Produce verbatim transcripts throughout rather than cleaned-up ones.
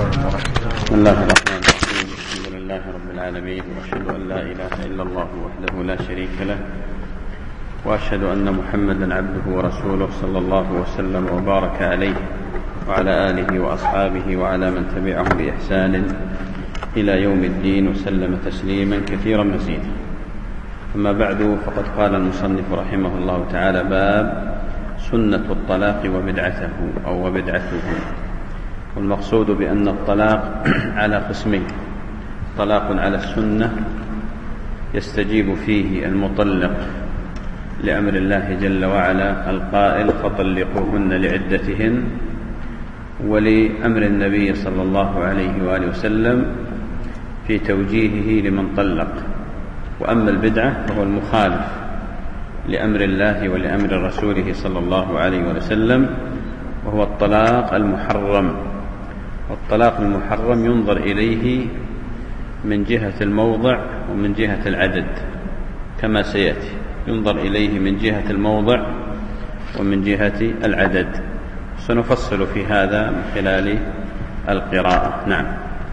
بسم الله الرحمن الرحيم. الحمد لله رب العالمين، وأشهد أن لا إله إلا الله وحده لا شريك له، وأشهد أن محمدا عبده ورسوله صلى الله وسلم وبارك عليه وعلى آله وأصحابه وعلى من تبعهم بإحسان إلى يوم الدين، وسلم تسليما كثيرا مزيدا. أما بعد، فقد قال المصنف رحمه الله تعالى: باب سنة الطلاق وبدعته أو وبدعته. والمقصود بأن الطلاق على قسمين: طلاق على السنة يستجيب فيه المطلق لأمر الله جل وعلا القائل: فطلقوهن لعدتهن، ولأمر النبي صلى الله عليه وآله وسلم في توجيهه لمن طلق. وأما البدعة فهو المخالف لأمر الله ولأمر رسوله صلى الله عليه وسلم، وهو الطلاق المحرم. والطلاق المحرم ينظر إليه من جهة الموضع ومن جهة العدد كما سيأتي. ينظر إليه من جهة الموضع ومن جهة العدد، سنفصل في هذا من خلال القراءة. نعم.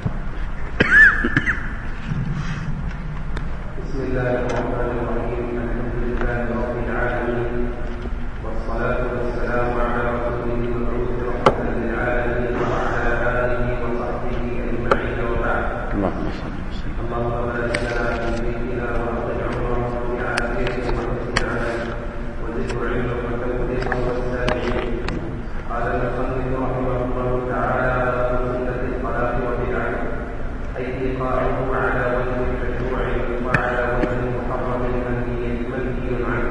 بسم الله الرحمن الرحيم. الحمد لله رب العالمين، والصلاة والسلام على رسوله المبعوث رحمة للعالمين وعلى آله وصحبه أجمعين، وبعد. اللهم صل وسلم. اللهم بارك لنا في بيتنا وأطل عمره بعافيته وحسن عمله وزده علما وتوفيقا والسامعين. قال المصنف رحمه الله تعالى: باب سنة الطلاق وبدعته، أي إيقاعه على وجه المشروع وعلى وجه محرم منهي عنه.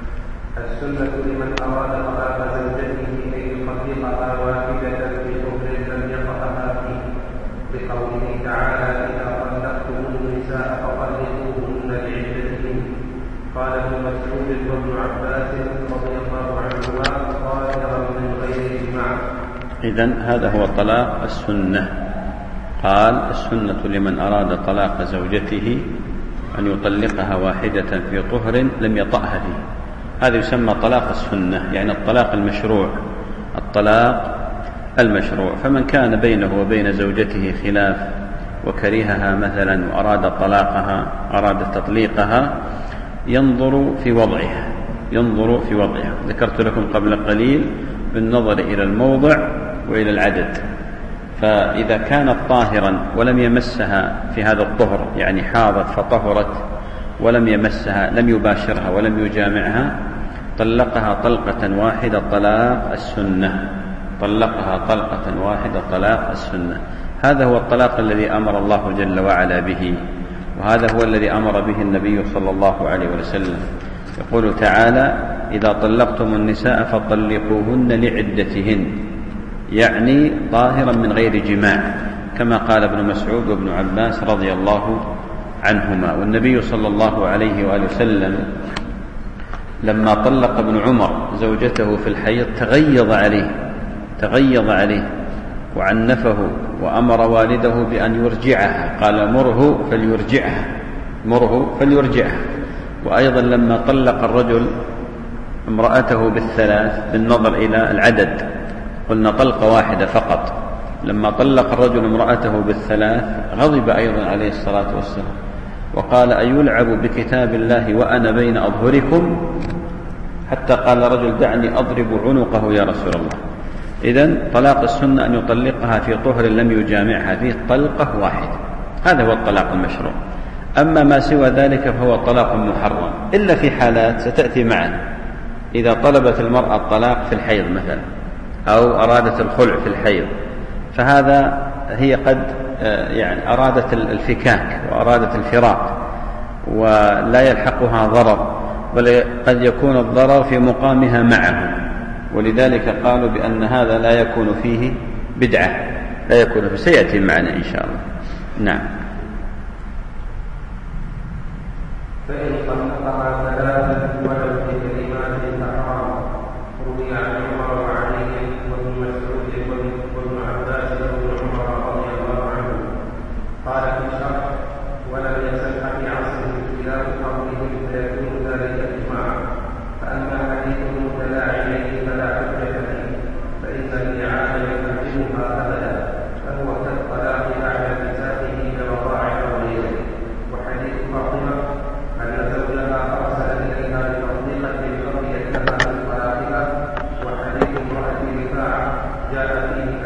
السنة لمن أراد طلاق زوجته أن يطلقها واحدة في طهر لم يطأها فيه، بقوله تعالى: إذا طلقتم النساء فطلقوهن لعدتهن. قال ابن مسعود وابن عباس رضي الله عنهما: ظاهرا من غير إجماع. إذن هذا هو طلاق السنة. قال: السنة لمن أراد طلاق زوجته أن يطلقها واحدة في طهر لم يطأها فيه. هذا يسمى طلاق السنة، يعني الطلاق المشروع. الطلاق المشروع. فمن كان بينه وبين زوجته خلاف وكرهها مثلا وأراد طلاقها، أراد تطليقها، ينظر في وضعها ينظر في وضعها ذكرت لكم قبل قليل بالنظر إلى الموضع وإلى العدد. فإذا كانت طاهرا ولم يمسها في هذا الطهر، يعني حاضت فطهرت ولم يمسها، لم يباشرها ولم يجامعها، طلقها طلقة واحدة طلاق السنة. طلقها طلقة واحدة طلاق السنة. هذا هو الطلاق الذي أمر الله جل وعلا به، وهذا هو الذي أمر به النبي صلى الله عليه وسلم. يقول تعالى: إذا طلقتم النساء فطلقوهن لعدتهن، يعني طاهرا من غير جماع، كما قال ابن مسعود وابن عباس رضي الله عنهما. والنبي صلى الله عليه وآله وسلم لما طلق ابن عمر زوجته في الحيض تغيظ عليه تغيظ عليه وعنفه، وأمر والده بأن يرجعها، قال: مره فليرجعها مره فليرجعها. وأيضا لما طلق الرجل امرأته بالثلاث بالنظر إلى العدد، قلنا طلقة واحدة فقط، لما طلق الرجل امرأته بالثلاث غضب أيضا عليه الصلاة والسلام، وقال: أيلعب بكتاب الله وأنا بين أظهركم؟ حتى قال رجل: دعني أضرب عنقه يا رسول الله. إذن طلاق السنة أن يطلقها في طهر لم يجامعها فيه طلقة واحدة، هذا هو الطلاق المشروع. أما ما سوى ذلك فهو طلاق محرم، إلا في حالات ستأتي معنا. إذا طلبت المرأة الطلاق في الحيض مثلا، أو أرادت الخلع في الحيض، فهذا هي قد يعني أرادت الفكاك وأرادت الفراق ولا يلحقها ضرر، بل قد يكون الضرر في مقامها معه، ولذلك قالوا بأن هذا لا يكون فيه بدعة، لا يكون فيه. سيأتي معنا إن شاء الله. نعم. فإن طلقها ثلاثة ولو بكلمات فحرام. روي عن عمر وعلي وابن مسعود وابن عباس وابن عمر رضي الله عنه. قال في الشرح: ولم يصح في عصره خلاف قولهم فيكون ذلك إجماعا. فأما حديث المتلاعنين فلا حجة فيه، فإن الإعانة يحرمها أبدا، فهو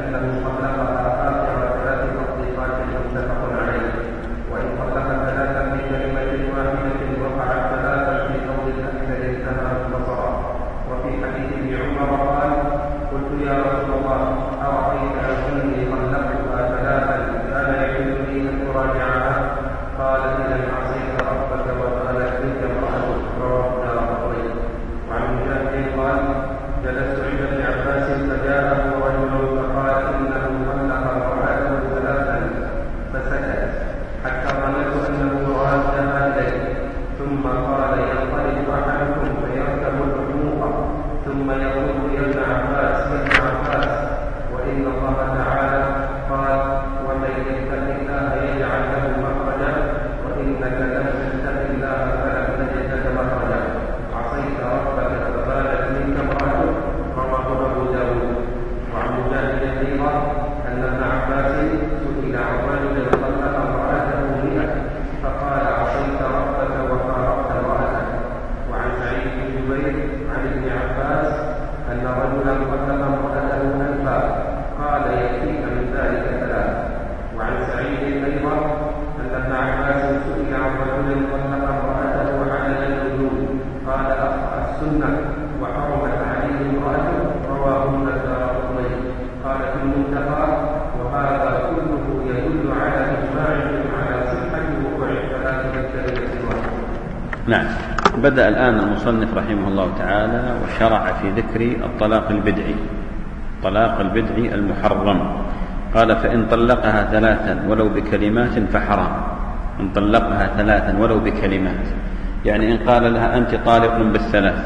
أنه طلقها آخر ثلاث تطليقات متفق عليه، وإن طلق ثلاثا في كلمة واحدة وقعت ثلاثا في قول الأكثر انتهى البصر. وفي حديث ابن عمر قال: قلت يا رسول الله أرأيت أني طلقتها ثلاثا كان يحل لي أن تراجعها؟ قال: إذا عصيت ربك وقالت بك امرأتك. رواه الدارقطني. وعن مجاهد قال: جلست عند ابن عباس فجاءه رجل فقال إنه طلق امرأته ثلاثا فسكت حتى ظننت أنه رادها إليه، ثم قال: ينطلق أحدكم فيركب الحموق ثم يقول يا ابن عباس يا ابن عباس وإن الله تعالى قال: ومن يتق الله يجعل له مخرجا وإنك لم تتق الله فلن تجد له مخرجا. عصيت ربك فبالت منك امرأتك. رواه أبو داود. وعن مجاهد أيضا أن ابن عباس سئل عن رجل طلق امرأته مئة فقال: عصيت ربك وفارقت امرأتك. وعن سعيد بن جبير عن ابن عباس أن رجلا طلق امرأته ألفا قال: يكفيك من ذلك ثلاث. وعن سعيد أيضا أن ابن عباس سئل عن رجل طلق امرأته على الوجوب قال: أخطأ السنة وحرمت عليه امرأته. رواهن الدارقطني. قال في المنتقى: وهذا كله يدل على إجماعهم على صحة وقوع الثلاث بالكلمة الواحدة. نعم. بدأ الآن المصنف رحمه الله تعالى وشرع في ذكر الطلاق البدعي، الطلاق البدعي المحرم. قال: فإن طلقها ثلاثا ولو بكلمات فحرام. إن طلقها ثلاثا ولو بكلمات، يعني إن قال لها أنت طالق بالثلاث،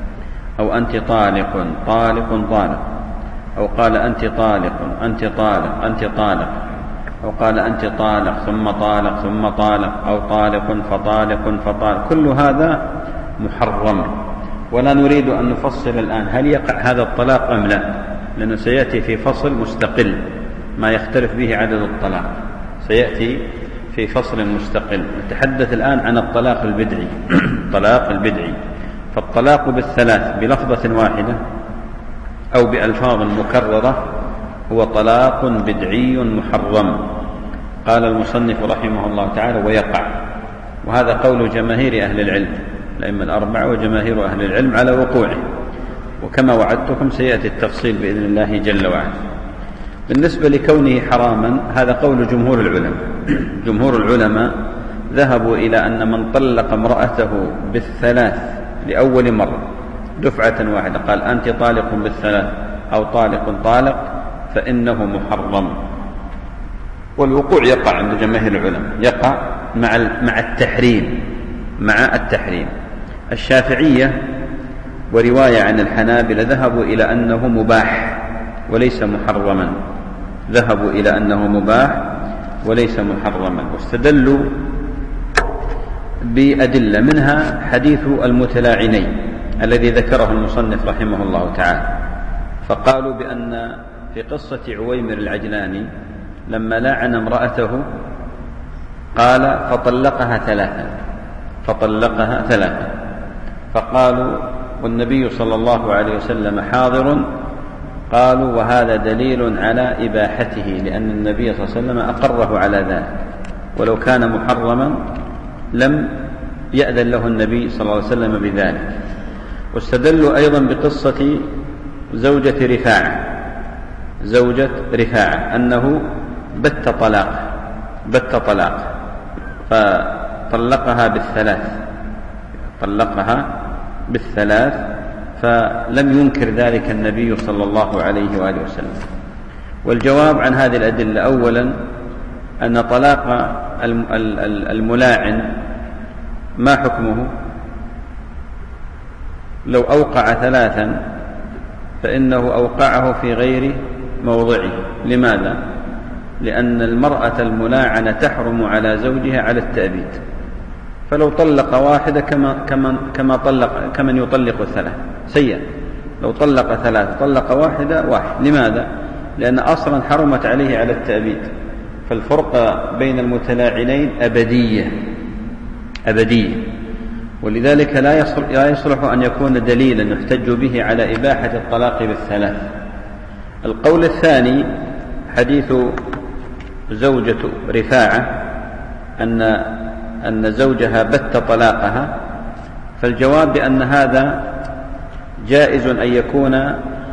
أو أنت طالق طالق طالق، أو قال أنت طالق أنت طالق أنت طالق، أو قال أنت طالق ثم طالق ثم طالق، أو طالق فطالق فطالق، كل هذا محرم. ولا نريد أن نفصل الآن هل يقع هذا الطلاق أم لا، لأنه سيأتي في فصل مستقل ما يختلف به عدد الطلاق، سيأتي في فصل مستقل. نتحدث الآن عن الطلاق البدعي. الطلاق البدعي، فالطلاق بالثلاث بلفظة واحدة أو بألفاظ مكررة هو طلاق بدعي محرم. قال المصنف رحمه الله تعالى: ويقع. وهذا قول جماهير أهل العلم، الأئمة الأربعة وجماهير أهل العلم على وقوعه، وكما وعدتكم سيأتي التفصيل بإذن الله جل وعلا. بالنسبة لكونه حراما هذا قول جمهور العلماء. جمهور العلماء ذهبوا إلى أن من طلق امرأته بالثلاث لأول مرة دفعة واحدة، قال أنت طالق بالثلاث أو طالق طالق، فإنه محرم. والوقوع يقع عند جماهير العلماء، يقع مع مع التحريم مع التحريم. الشافعية ورواية عن الحنابلة ذهبوا إلى أنه مباح وليس محرما، ذهبوا إلى أنه مباح وليس محرما، واستدلوا بأدلة منها حديث المتلاعنين الذي ذكره المصنف رحمه الله تعالى. فقالوا بأن في قصة عويمر العجلاني لما لاعن امرأته قال فطلقها ثلاثا فطلقها ثلاثا فقالوا والنبي صلى الله عليه وسلم حاضر، قالوا وهذا دليل على إباحته، لأن النبي صلى الله عليه وسلم أقره على ذلك، ولو كان محرما لم يأذن له النبي صلى الله عليه وسلم بذلك. واستدلوا أيضا بقصة زوجة رفاعة زوجة رفاعة أنه بت طلاق بت طلاق فطلقها بالثلاث طلقها بالثلاث فلم ينكر ذلك النبي صلى الله عليه وآله وسلم. والجواب عن هذه الأدلة: أولا أن طلاق الملاعن ما حكمه؟ لو أوقع ثلاثا فإنه أوقعه في غير موضعه. لماذا؟ لأن المرأة الملاعنة تحرم على زوجها على التأبيد، فلو طلق واحدة كما كما كما طلق كمن يطلق الثلاث سيئا، لو طلق ثلاث طلق واحدة واحد. لماذا؟ لأن أصلا حرمت عليه على التأبيد. فالفرق بين المتلاعنين أبدية أبدية ولذلك لا يصلح أن يكون دليلا يحتج به على إباحة الطلاق بالثلاث. القول الثاني حديث زوجة رفاعة أن أن زوجها بت طلاقها، فالجواب بأن هذا جائز أن يكون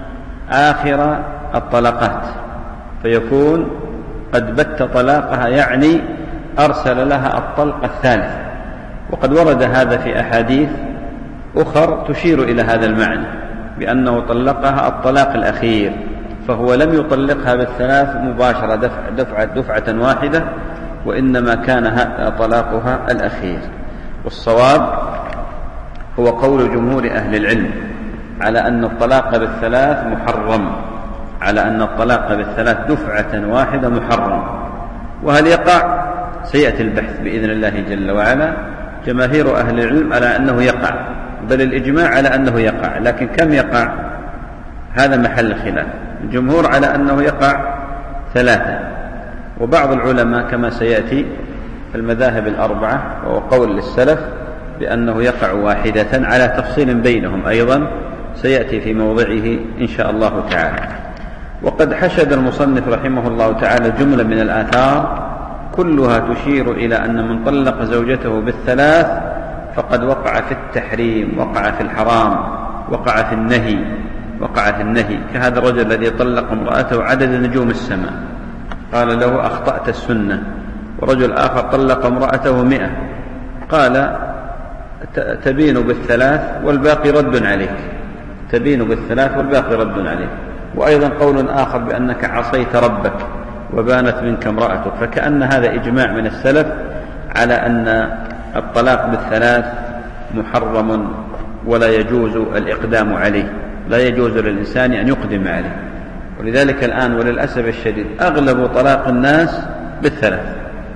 آخر الطلقات، فيكون قد بت طلاقها يعني أرسل لها الطلق الثالث، وقد ورد هذا في أحاديث أخر تشير إلى هذا المعنى بأنه طلقها الطلاق الأخير، فهو لم يطلقها بالثلاث مباشرة دفع دفعة, دفعة واحدة، وإنما كان طلاقها الأخير. والصواب هو قول جمهور أهل العلم على أن الطلاق بالثلاث محرم، على أن الطلاق بالثلاث دفعة واحدة محرم. وهل يقع؟ سيأتي البحث بإذن الله جل وعلا. جماهير أهل العلم على أنه يقع، بل الإجماع على أنه يقع، لكن كم يقع؟ هذا محل خلاف. الجمهور على أنه يقع ثلاثة، وبعض العلماء كما سيأتي في المذاهب الأربعة وهو قول للسلف بأنه يقع واحدة، على تفصيل بينهم أيضا سيأتي في موضعه إن شاء الله تعالى. وقد حشد المصنف رحمه الله تعالى جملة من الآثار كلها تشير إلى أن من طلق زوجته بالثلاث فقد وقع في التحريم، وقع في الحرام، وقع في النهي، وقع في النهي كهذا الرجل الذي طلق امرأته عدد نجوم السماء، قال له أخطأت السنة. ورجل آخر طلق امرأته مئة، قال تبين بالثلاث والباقي رد عليك، تبين بالثلاث والباقي رد عليك. وأيضا قول آخر بأنك عصيت ربك وبانت منك امرأتك، فكأن هذا إجماع من السلف على أن الطلاق بالثلاث محرم ولا يجوز الإقدام عليه، لا يجوز للإنسان أن يقدم عليه. ولذلك الآن وللأسف الشديد أغلب طلاق الناس بالثلاث،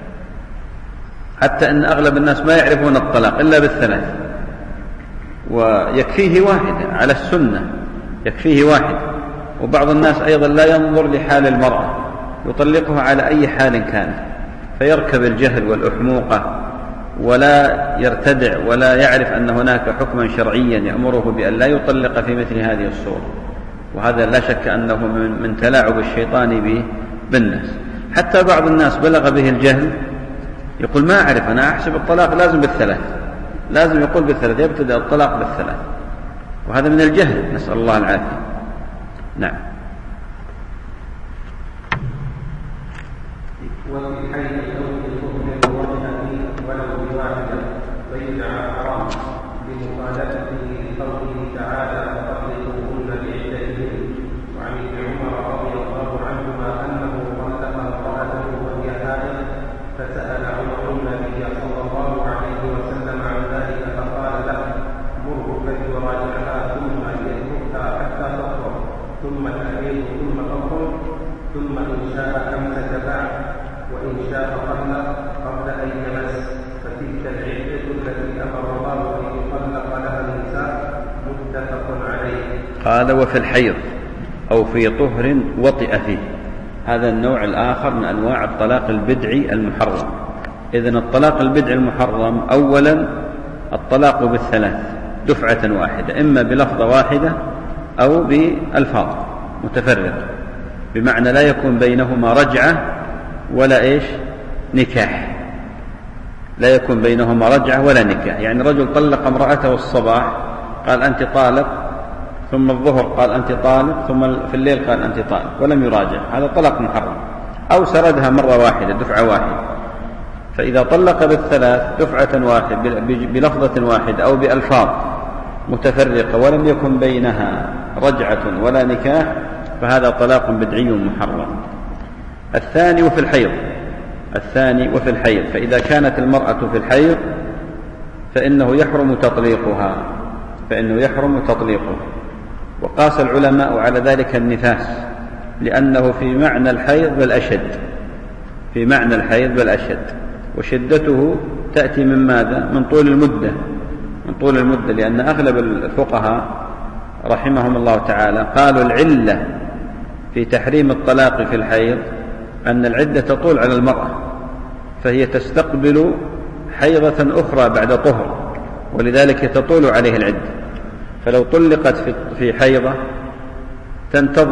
حتى أن أغلب الناس ما يعرفون الطلاق إلا بالثلاث، ويكفيه واحدة على السنة، يكفيه واحد. وبعض الناس أيضا لا ينظر لحال المرأة، يطلقها على أي حال كانت، فيركب الجهل والأحموقة ولا يرتدع ولا يعرف أن هناك حكما شرعيا يأمره بأن لا يطلق في مثل هذه الصورة. وهذا لا شك أنه من تلاعب الشيطان بالناس. حتى بعض الناس بلغ به الجهل يقول ما أعرف، أنا أحسب الطلاق لازم بالثلاث، لازم يقول بالثلاث، يبتدأ الطلاق بالثلاث، وهذا من الجهل، نسأل الله العافية. نعم. وفي حيث الزوج الظهر ولو بواحدة فيدعى حرام بمخالفته لقوله تعالى فطلقوهن لعدتهن. وعن ابن عمر رضي الله عنهما أنه طلق امرأته وهي حائض، فسأل عمر النبي صلى الله عليه وسلم عن ذلك فقال له مره فليراجعها ثم يتركها حتى تطهر ثم تحيض ثم تطهر ثم إن شاء أمسك بعد وإن شاء طلق قبل أن يمس، فتلك العدة التي أمر الله أن يطلق لها النساء. متفق عليه. قال وفي الحيض أو في طهر وطئ فيه، هذا النوع الآخر من أنواع الطلاق البدعي المحرم. إذن الطلاق البدعي المحرم أولا الطلاق بالثلاث دفعة واحدة، إما بلفظة واحدة أو بألفاظ متفرقة، بمعنى لا يكون بينهما رجعة ولا إيش نكاح، لا يكون بينهما رجعة ولا نكاح. يعني رجل طلق امرأته الصباح قال أنت طالق، ثم الظهر قال أنت طالق، ثم في الليل قال أنت طالق، ولم يراجع، هذا طلاق محرم. أو سردها مرة واحدة دفعة واحدة. فإذا طلق بالثلاث دفعة واحدة بلفظة واحدة أو بألفاظ متفرقة ولم يكن بينها رجعة ولا نكاح فهذا طلاق بدعي محرم. الثاني وفي الحيض، الثاني وفي الحيض، فإذا كانت المرأة في الحيض فإنه يحرم تطليقها، فإنه يحرم تطليقها. وقاس العلماء على ذلك النفاس، لأنه في معنى الحيض بل أشد، في معنى الحيض بل أشد، وشدته تأتي من ماذا؟ من طول المدة، من طول المدة، لأن أغلب الفقهاء رحمهم الله تعالى قالوا العلة في تحريم الطلاق في الحيض أن العدة تطول على المرأة، فهي تستقبل حيضة أخرى بعد طهر، ولذلك تطول عليه العدة. فلو طلقت في حيضة تنتظر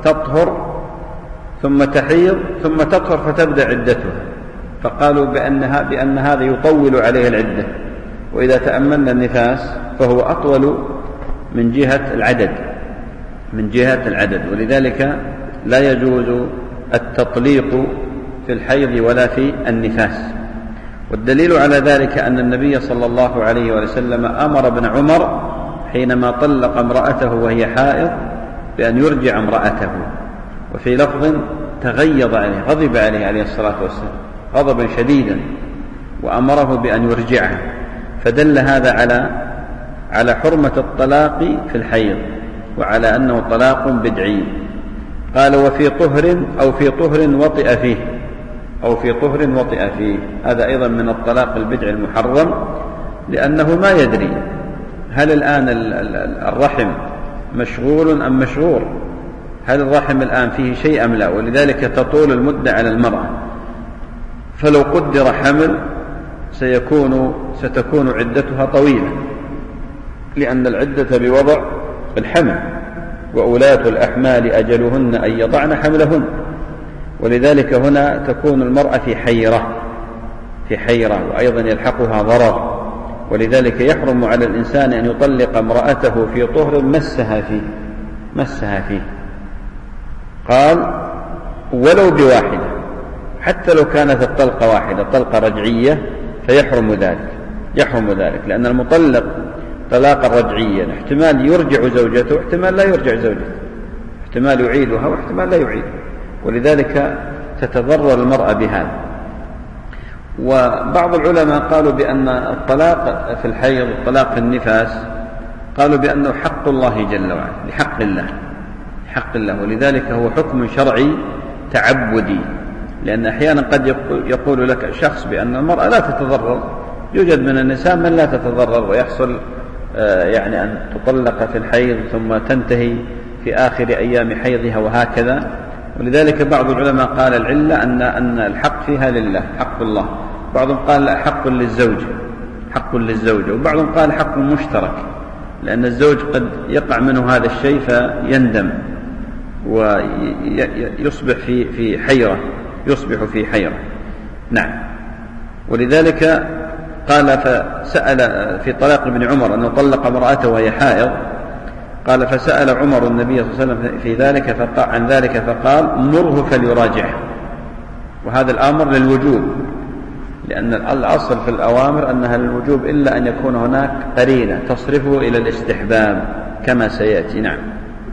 فتطهر ثم تحيض ثم تطهر فتبدأ عدتها، فقالوا بأنها بأن هذا يطول عليه العدة. وإذا تأملنا النفاس فهو أطول من جهة العدد من جهة العدد ولذلك لا يجوز التطليق في الحيض ولا في النفاس. والدليل على ذلك أن النبي صلى الله عليه وسلم أمر ابن عمر حينما طلق امرأته وهي حائض بأن يرجع امرأته، وفي لفظ تغيظ عليه غضب عليه عليه الصلاة والسلام غضبا شديدا وأمره بأن يرجعها، فدل هذا على على حرمة الطلاق في الحيض وعلى أنه طلاق بدعي. قال وفي طهر أو في طهر وطئ فيه أو في طهر وطئ فيه، هذا أيضا من الطلاق البدعي المحرم، لأنه ما يدري هل الآن الرحم مشغول أم مشغول، هل الرحم الآن فيه شيء أم لا، ولذلك تطول المدة على المرأة. فلو قدر حمل سيكون ستكون عدتها طويلة، لأن العدة بوضع الحمل، وأولاة الأحمال أجلهن أن يضعن حملهن، ولذلك هنا تكون المرأة في حيرة في حيرة وأيضا يلحقها ضرر، ولذلك يحرم على الإنسان أن يطلق امرأته في طهر مسها فيه مسها فيه قال ولو بواحدة، حتى لو كانت الطلقة واحدة طلقة رجعية فيحرم ذلك يحرم ذلك لأن المطلق طلاقا رجعيا احتمال يرجع زوجته واحتمال لا يرجع زوجته، احتمال يعيدها واحتمال لا يعيدها، ولذلك تتضرر المرأة بهذا. وبعض العلماء قالوا بأن الطلاق في الحيض والطلاق في النفاس قالوا بأنه حق الله جل وعلا لحق الله حق الله ولذلك هو حكم شرعي تعبدي، لأن أحيانا قد يقول لك شخص بأن المرأة لا تتضرر، يوجد من النساء من لا تتضرر ويحصل يعني أن تطلق في الحيض ثم تنتهي في آخر أيام حيضها وهكذا، ولذلك بعض العلماء قال العلة أن أن الحق فيها لله حق الله، بعضهم قال حق للزوج حق للزوجة، وبعضهم قال حق مشترك، لأن الزوج قد يقع منه هذا الشيء فيندم ويصبح في في حيرة يصبح في حيرة. نعم. ولذلك قال فسأل في طلاق ابن عمر أنه طلق امرأته وهي حائض، قال فسأل عمر النبي صلى الله عليه وسلم في ذلك فقال عن ذلك فقال مره فليراجعه، وهذا الأمر للوجوب، لأن الأصل في الأوامر أنها للوجوب إلا أن يكون هناك قرينة تصرفه إلى الاستحباب كما سيأتي. نعم.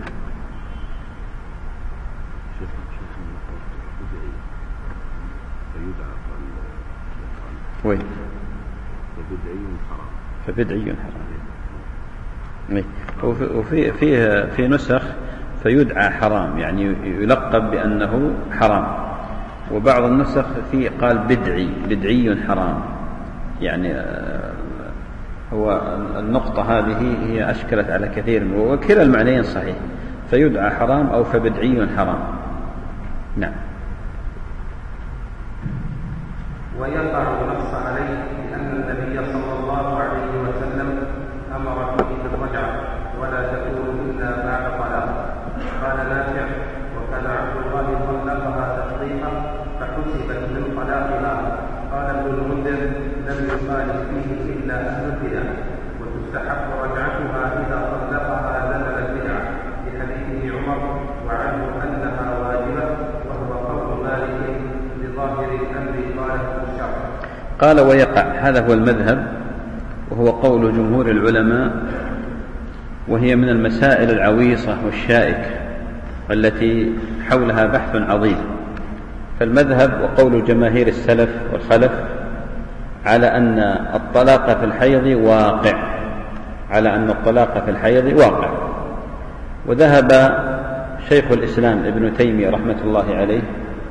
وين فبدعي حرام، وفي فيه في نسخ فيدعى حرام، يعني يلقب بأنه حرام، وبعض النسخ فيه قال بدعي بدعي حرام، يعني هو النقطة هذه هي أشكلت على كثير، وكلا المعنيين صحيح، فيدعى حرام أو فبدعي حرام. نعم. ويقع النص عليه لأن النبي صلى الله عليه وسلم أمر به بالرجعة ولا تكون إلا بعد طلاق. قال نافع وكان عبد الله طلقها تطليقا فحسبت من طلاقها. قال ابن المنذر لم يخالف فيه إلا أهل البدع، وتستحق رجعتها إذا طلقها زمن البدع لحديث عمر وعنه أنها واجبة، وهو قول مالك لظاهر الأمر قال الشرع. قال ويقع، هذا هو المذهب وهو قول جمهور العلماء، وهي من المسائل العويصة والشائكة التي حولها بحث عظيم. فالمذهب وقول جماهير السلف والخلف على أن الطلاق في الحيض واقع على أن الطلاق في الحيض واقع وذهب شيخ الإسلام ابن تيمية رحمة الله عليه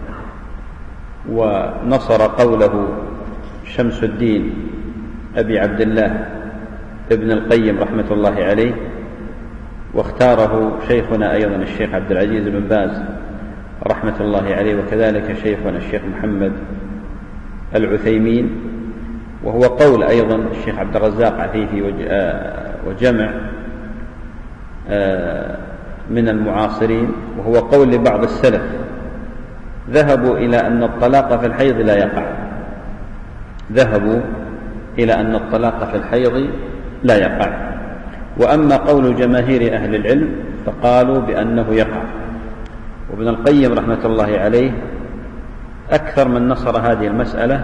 ونصر قوله شمس الدين أبي عبد الله ابن القيم رحمة الله عليه، واختاره شيخنا أيضا الشيخ عبد العزيز بن باز رحمة الله عليه، وكذلك شيخنا الشيخ محمد العثيمين، وهو قول أيضا الشيخ عبد الرزاق عفيفي وجمع من المعاصرين، وهو قول لبعض السلف، ذهبوا إلى أن الطلاق في الحيض لا يقع ذهبوا إلى أن الطلاق في الحيض لا يقع وأما قول جماهير أهل العلم فقالوا بأنه يقع. وابن القيم رحمة الله عليه أكثر من نصر هذه المسألة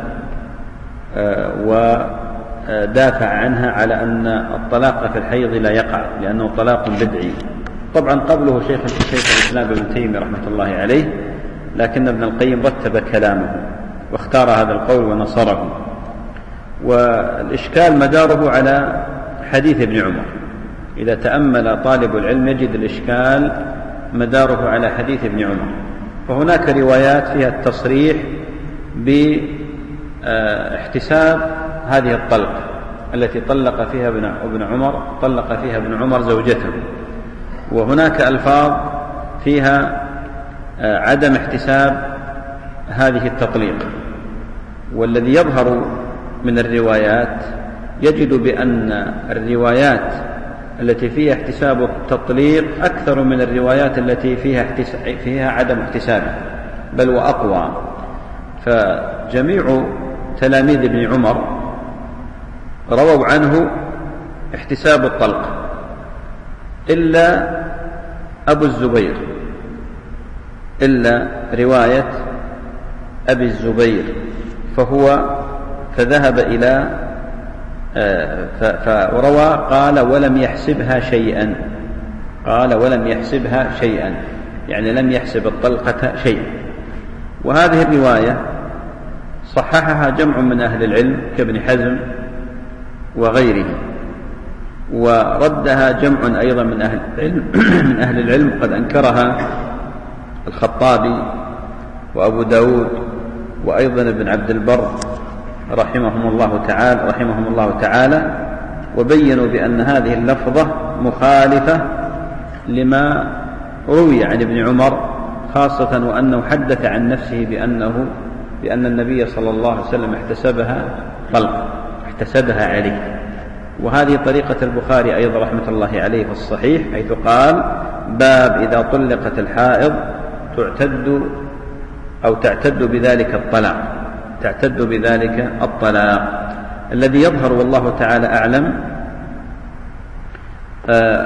ودافع عنها على أن الطلاق في الحيض لا يقع لأنه طلاق بدعي. طبعا قبله شيخ الإسلام ابن تيمية رحمة الله عليه، لكن ابن القيم رتب كلامه واختار هذا القول ونصره. والإشكال مداره على حديث ابن عمر، إذا تأمل طالب العلم يجد الإشكال مداره على حديث ابن عمر. فهناك روايات فيها التصريح باحتساب هذه الطلقة التي طلق فيها ابن عمر طلق فيها ابن عمر زوجته، وهناك ألفاظ فيها عدم احتساب هذه التطليق. والذي يظهر من الروايات يجد بأن الروايات التي فيها احتساب التطليق أكثر من الروايات التي فيها, فيها عدم احتسابه، بل وأقوى. فجميع تلاميذ ابن عمر رووا عنه احتساب الطلق إلا أبو الزبير إلا رواية أبي الزبير، فهو فذهب إلى فروى قال ولم يحسبها شيئا قال ولم يحسبها شيئا يعني لم يحسب الطلقة شيئا. وهذه الرواية صححها جمع من أهل العلم كابن حزم وغيره، وردها جمع أيضا من أهل العلم من أهل العلم قد أنكرها الخطابي وأبو داود وأيضا ابن عبد البر رحمهم الله تعالى رحمهم الله تعالى وبينوا بأن هذه اللفظة مخالفة لما روي عن ابن عمر، خاصة وأنه حدث عن نفسه بأنه بأن النبي صلى الله عليه وسلم احتسبها طلق احتسبها عليه. وهذه طريقة البخاري أيضا رحمة الله عليه في الصحيح، حيث قال باب إذا طلقت الحائض تعتد أو تعتد بذلك الطلاق تعتد بذلك الطلاق. الذي يظهر والله تعالى أعلم آآ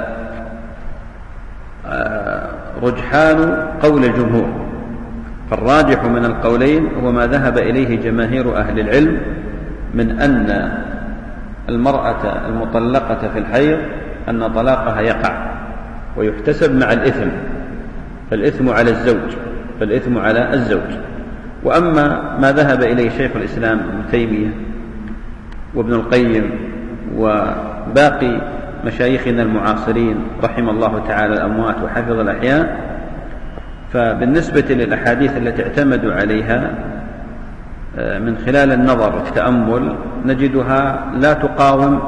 آآ رجحان قول الجمهور، فالراجح من القولين هو ما ذهب إليه جماهير أهل العلم من أن المرأة المطلقة في الحيض أن طلاقها يقع ويحتسب مع الإثم، فالإثم على الزوج فالإثم على الزوج. وأما ما ذهب إليه شيخ الإسلام ابن تيمية وابن القيم وباقي مشايخنا المعاصرين رحم الله تعالى الأموات وحفظ الأحياء، فبالنسبة للأحاديث التي اعتمدوا عليها من خلال النظر والتأمل نجدها لا تقاوم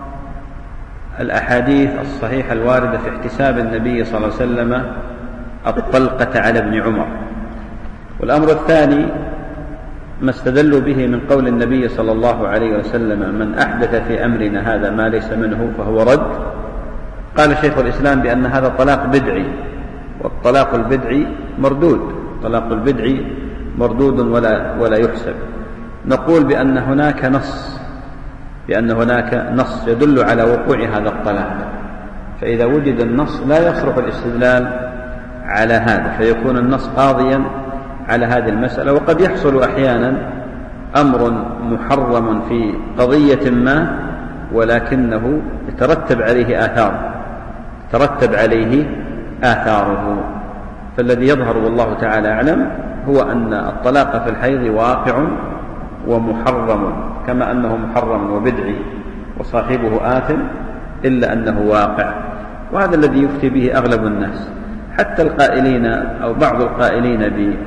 الأحاديث الصحيحة الواردة في احتساب النبي صلى الله عليه وسلم الطلقة على ابن عمر. والأمر الثاني ما استدلوا به من قول النبي صلى الله عليه وسلم من أحدث في أمرنا هذا ما ليس منه فهو رد. قال شيخ الإسلام بأن هذا طلاق بدعي، والطلاق البدعي مردود طلاق البدعي مردود ولا, ولا يحسب. نقول بأن هناك نص بأن هناك نص يدل على وقوع هذا الطلاق، فإذا وجد النص لا يصلح الاستدلال على هذا، فيكون النص قاضيا على هذه المسألة. وقد يحصل أحيانا أمر محرم في قضية ما ولكنه يترتب عليه آثار ترتب عليه آثاره. فالذي يظهر والله تعالى أعلم هو أن الطلاق في الحيض واقع ومحرم، كما أنه محرم وبدعي وصاحبه آثم، إلا أنه واقع. وهذا الذي يفتي به أغلب الناس، حتى القائلين أو بعض القائلين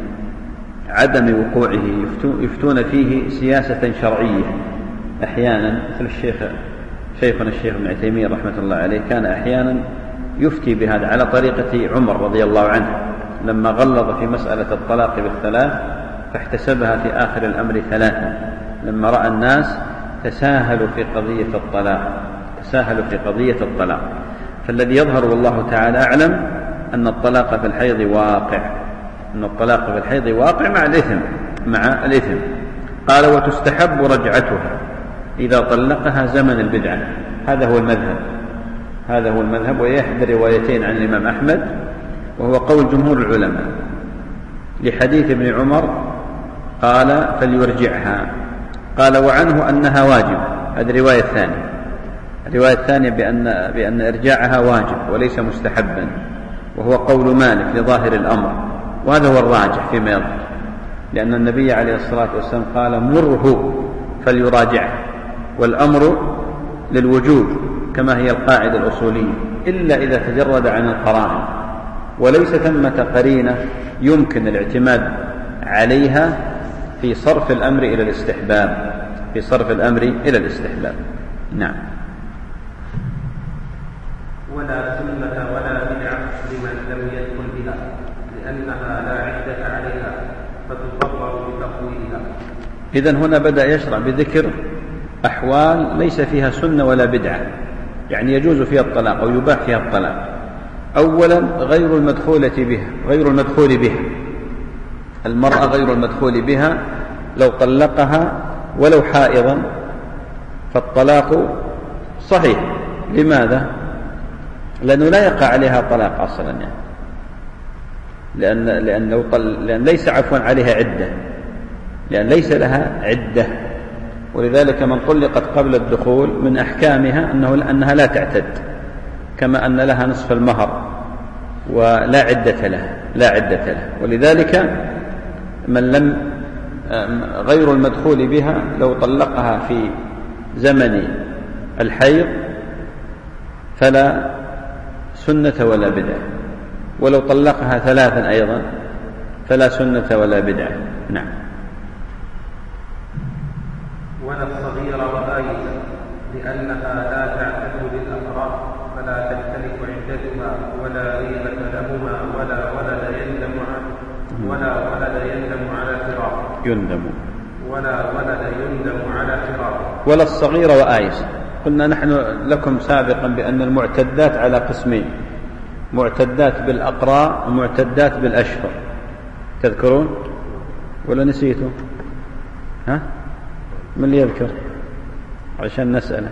بعدم وقوعه يفتون فيه سياسة شرعية أحيانا، مثل الشيخ شيخنا الشيخ ابن تيمية رحمة الله عليه كان أحيانا يفتي بهذا على طريقة عمر رضي الله عنه لما غلظ في مسألة الطلاق بالثلاث فاحتسبها في آخر الأمر ثلاثا، لما رأى الناس تساهلوا في قضية الطلاق تساهلوا في قضية الطلاق. فالذي يظهر والله تعالى أعلم أن الطلاق في الحيض واقع، أن الطلاق في الحيض واقع مع الإثم مع الإثم. قال وتستحب رجعتها إذا طلقها زمن البدعة. هذا هو المذهب هذا هو المذهب ويحضر روايتين عن الإمام أحمد، وهو قول جمهور العلماء لحديث ابن عمر قال فليرجعها. قال وعنه أنها واجب، هذه الرواية الثانية الرواية الثانية بأن, بأن إرجاعها واجب وليس مستحبا، وهو قول مالك لظاهر الأمر، وهذا هو الراجح فيما يظهر، لأن النبي عليه الصلاة والسلام قال مره فليراجعه، والأمر للوجوب كما هي القاعدة الأصولية، إلا إذا تجرد عن القرائن، وليس ثمة قرينة يمكن الاعتماد عليها في صرف الأمر إلى الاستحباب في صرف الأمر إلى الاستحباب. نعم. ولا سنة ولا بدعة لمن لم يدخل بها لأنها لا عدة عليها فتضرر بتقويلها. إذن هنا بدأ يشرع بذكر أحوال ليس فيها سنة ولا بدعة، يعني يجوز فيها الطلاق أو يباح فيها الطلاق. أولا غير المدخولة بها غير المدخول بها المرأة غير المدخول بها لو طلقها ولو حائضا فالطلاق صحيح. لماذا؟ لأنه لا يقع عليها طلاق أصلا، يعني لأن, لأن, لو طل... لأن ليس عفوا عليها عدة لأن ليس لها عدة، ولذلك من طلقت قبل الدخول من أحكامها أنه أنها لا تعتد، كما أن لها نصف المهر ولا عدة لها لا عدة لها ولذلك من لم غير المدخول بها لو طلقها في زمن الحيض فلا سنة ولا بدعة، ولو طلقها ثلاثا أيضا فلا سنة ولا بدعة. نعم. ولا الصغير وآيسا لأنها لا تعتد بالأقراء فلا تختلف عدتها ولا ريبة لهما ولا ولد يندم ولا ولد يندم على فراق يندم ولا ولد يندم على فراق. ولا الصغير وآيسا. قلنا نحن لكم سابقا بأن المعتدات على قسمين، معتدات بالأقراء ومعتدات بالأشهر، تذكرون ولا نسيتوا؟ ها؟ من اللي يذكر عشان نسأله؟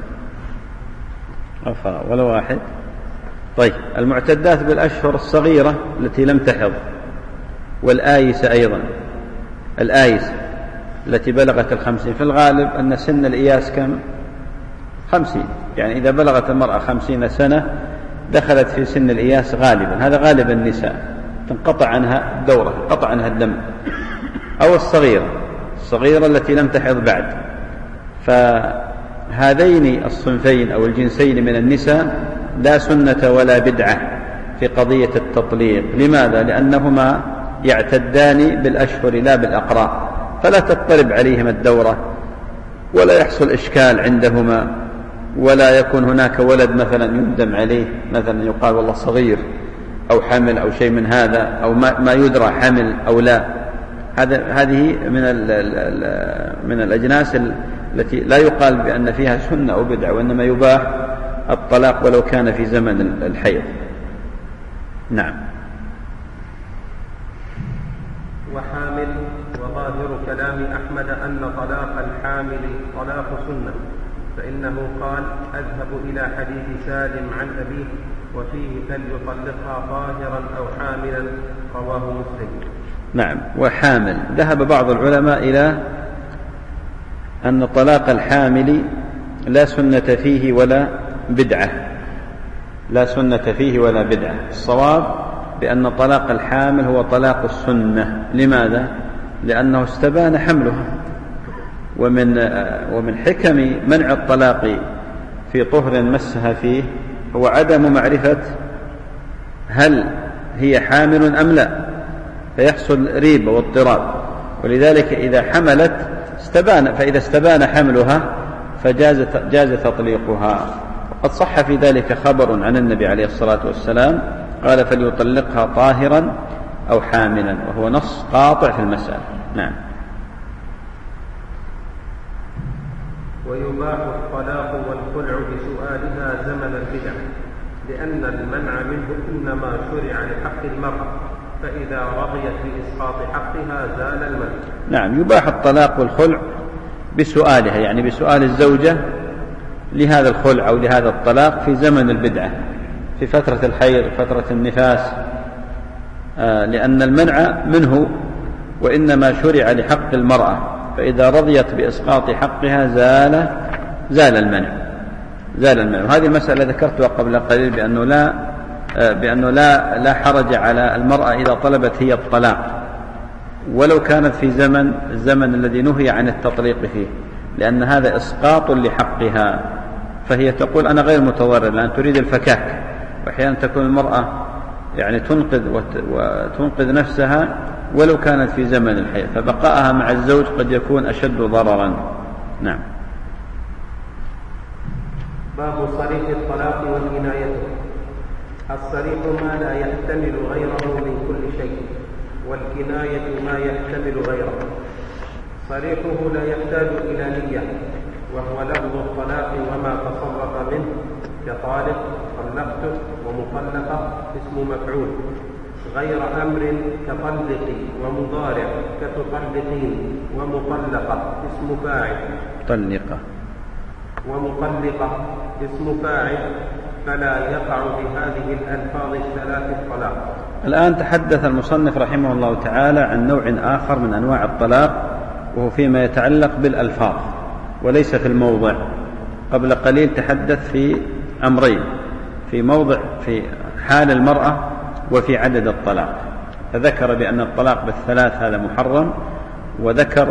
أفا ولا واحد؟ طيب، المعتدات بالأشهر الصغيرة التي لم تحض، والآيسة أيضا، الآيسة التي بلغت الخمسين. في الغالب أن سن الإياس كم؟ خمسين، يعني إذا بلغت المرأة خمسين سنة دخلت في سن الإياس غالبا، هذا غالب النساء تنقطع عنها الدورة، تنقطع عنها الدم. أو الصغيرة الصغيرة التي لم تحض بعد. فهذين الصنفين أو الجنسين من النساء لا سنة ولا بدعة في قضية التطليق. لماذا؟ لأنهما يعتدان بالأشهر لا بالأقراء، فلا تضطرب عليهم الدورة ولا يحصل إشكال عندهما، ولا يكون هناك ولد مثلا يندم عليه، مثلا يقال والله صغير أو حمل أو شيء من هذا، أو ما, ما يدرى حمل أو لا. هذا هذه من من الأجناس التي لا يقال بأن فيها سنة أو بدعة، وإنما يباح الطلاق ولو كان في زمن الحيض. نعم. وحامل. وظاهر كلام أحمد أن طلاق الحامل طلاق سنة، فإنه قال أذهب إلى حديث سالم عن أبيه وفيه فليطلقها طاهرا أو حاملا، رواه مسلم. نعم. وحامل، ذهب بعض العلماء إلى أن طلاق الحامل لا سنة فيه ولا بدعة لا سنة فيه ولا بدعة. الصواب بأن طلاق الحامل هو طلاق السنة. لماذا؟ لأنه استبان حملها، ومن ومن حكم منع الطلاق في طهر مسها فيه هو عدم معرفة هل هي حامل أم لا، فيحصل ريبة واضطراب. ولذلك إذا حملت استبان، فإذا استبان حملها فجاز جاز تطليقها. وقد صح في ذلك خبر عن النبي عليه الصلاة والسلام قال فليطلقها طاهرا أو حاملا، وهو نص قاطع في المسألة. نعم. ويباح الطلاق والخلع بسؤالها زمن البدع لأن المنع منه إنما شرع لحق المرأة، فإذا رضيت بإسقاط حقها زال المنع. نعم، يباح الطلاق والخلع بسؤالها، يعني بسؤال الزوجة لهذا الخلع أو لهذا الطلاق في زمن البدعة، في فترة الحيض وفترة النفاس، آه لأن المنع منه وإنما شرع لحق المرأة، فإذا رضيت بإسقاط حقها زال زال المنع زال المنع. وهذه المسألة ذكرتها قبل قليل بأنه لا آه بأنه لا لا حرج على المرأة إذا طلبت هي الطلاق ولو كانت في زمن الزمن الذي نهي عن التطليق فيه، لأن هذا إسقاط لحقها، فهي تقول أنا غير متضرر، لأن تريد الفكاك. وأحيانا تكون المرأة يعني تنقذ وتنقذ نفسها ولو كانت في زمن الحيض، فبقاءها مع الزوج قد يكون أشد ضررا. نعم. باب صريح الطلاق وكنايته. الصريح ما لا يحتمل غيره من كل شيء، والكناية ما يحتمل غيره. صريحه لا يحتاج إلى نية، وهو لفظ الطلاق وما تصرف منه، كطالق، طلقته، ومطلقة اسم مفعول، غير أمر كطلق، ومضارع كتطلقين، ومطلقة اسم فاعل، طلقة ومطلقة اسم فاعل، فلا يقع بهذه الألفاظ الثلاث الطلاق. الآن تحدث المصنف رحمه الله تعالى عن نوع آخر من أنواع الطلاق، وهو فيما يتعلق بالألفاظ وليس في الموضع. قبل قليل تحدث في أمرين، في موضع في حال المرأة وفي عدد الطلاق، فذكر بأن الطلاق بالثلاث هذا محرم، وذكر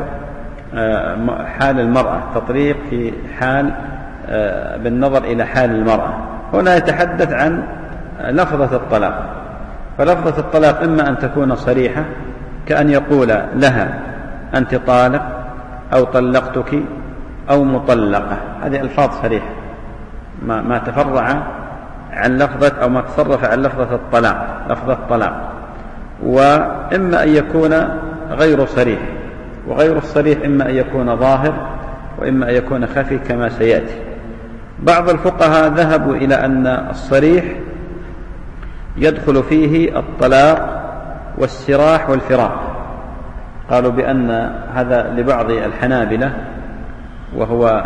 حال المرأة تطليق في حال بالنظر إلى حال المرأة. هنا يتحدث عن لفظة الطلاق. فلفظة الطلاق إما أن تكون صريحة كأن يقول لها أنت طالق أو طلقتك أو مطلقة، هذه ألفاظ صريحة ما, ما تفرع عن لفظة أو ما تصرف عن لفظة الطلاق، لفظة الطلاق. وإما أن يكون غير صريح، وغير الصريح إما أن يكون ظاهر وإما أن يكون خفي كما سيأتي. بعض الفقهاء ذهبوا إلى أن الصريح يدخل فيه الطلاق والسراح والفراق، قالوا بأن هذا لبعض الحنابلة وهو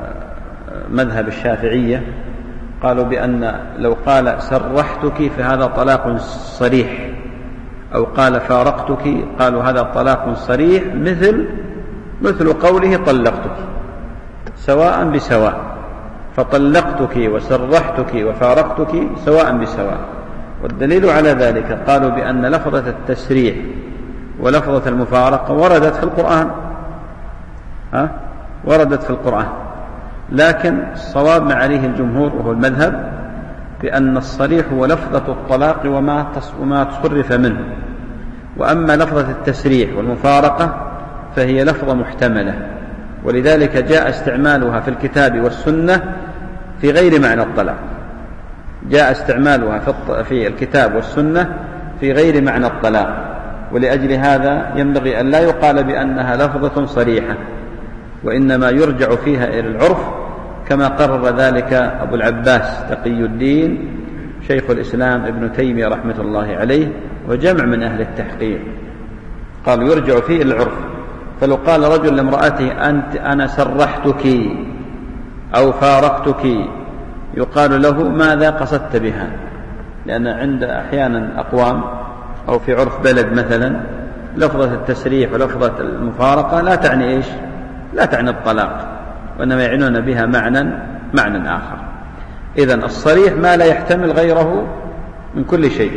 مذهب الشافعية، قالوا بأن لو قال سرحتك فهذا طلاق صريح، أو قال فارقتك قالوا هذا طلاق صريح، مثل مثل قوله طلقتك، سواء بسواء، فطلقتك وسرحتك وفارقتك سواء بسواء. والدليل على ذلك قالوا بأن لفظة التسريح ولفظة المفارقة وردت في القرآن، ها؟ وردت في القرآن، لكن الصواب ما عليه الجمهور وهو المذهب بأن الصريح هو لفظة الطلاق وما وما تصرف منه، وأما لفظة التسريح والمفارقة فهي لفظة محتملة، ولذلك جاء استعمالها في الكتاب والسنة في غير معنى الطلاق، جاء استعمالها في الكتاب والسنة في غير معنى الطلاق. ولأجل هذا ينبغي أن لا يقال بأنها لفظة صريحة، وإنما يرجع فيها إلى العرف، كما قرر ذلك أبو العباس تقي الدين شيخ الإسلام ابن تيمية رحمة الله عليه وجمع من أهل التحقيق، قالوا يرجع فيه إلى العرف. فلو قال رجل لامرأته أنت أنا سرحتك أو فارقتك يقال له ماذا قصدت بها، لأن عند أحيانا أقوام أو في عرف بلد مثلا لفظة التسريح ولفظة المفارقة لا تعني إيش؟ لا تعني الطلاق، وإنما يعنون بها معنى معنى آخر. إذن الصريح ما لا يحتمل غيره من كل شيء،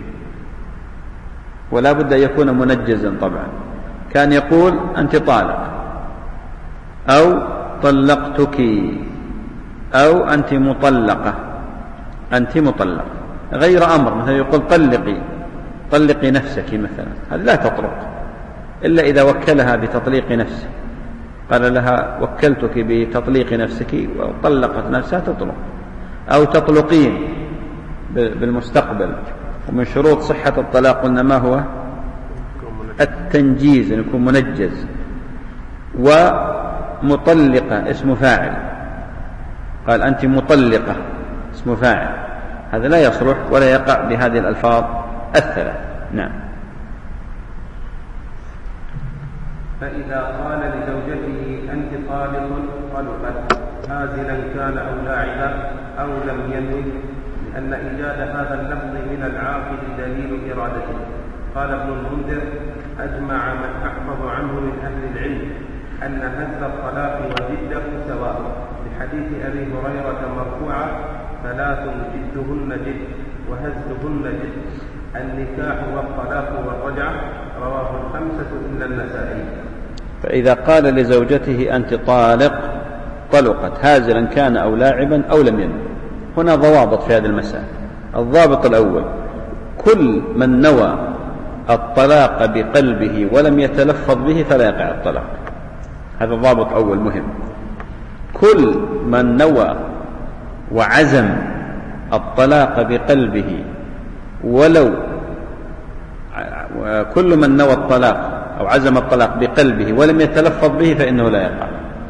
ولا بد أن يكون منجزا طبعا، كان يقول أنت طالق أو طلقتك أو أنت مطلقة، أنت مطلقة، غير أمر، مثلا يقول طلقي طلقي نفسك مثلا، هذا لا تطلق إلا إذا وكلها بتطليق نفسه، قال لها وكلتك بتطليق نفسك وطلقت نفسها تطلق. أو تطلقين بالمستقبل. ومن شروط صحة الطلاق قلنا ما هو؟ التنجيز، أن يكون منجز. ومطلقة اسم فاعل، قال أنت مطلقة اسم فاعل، هذا لا يصلح ولا يقع بهذه الألفاظ الثلاث. نعم. فإذا قال لزوجته أنت طالق طلقت هازلا كان أو لاعبا أو لم ينوي، لأن إيجاد هذا اللفظ من العاقل دليل إرادته. قال ابن المنذر: أجمع من أحفظ عنه من أهل العلم أن هزل الطلاق وجده سواء، لحديث أبي هريرة مرفوعا: ثلاث جدهن جد وهزلهن جد، النكاح والطلاق والرجعة. رواه الخمسة إلا النسائي. فإذا قال لزوجته أنت طالق طلقت هازلا كان أو لاعبا أو لم ينوي، هنا ضوابط في هذه المسألة. الضابط الأول: كل من نوى الطلاق بقلبه ولم يتلفظ به فلا يقع الطلاق. هذا الضابط أول مهم. كل من نوى وعزم الطلاق بقلبه ولو كل من نوى الطلاق أو عزم الطلاق بقلبه ولم يتلفظ به فإنه لا يقع.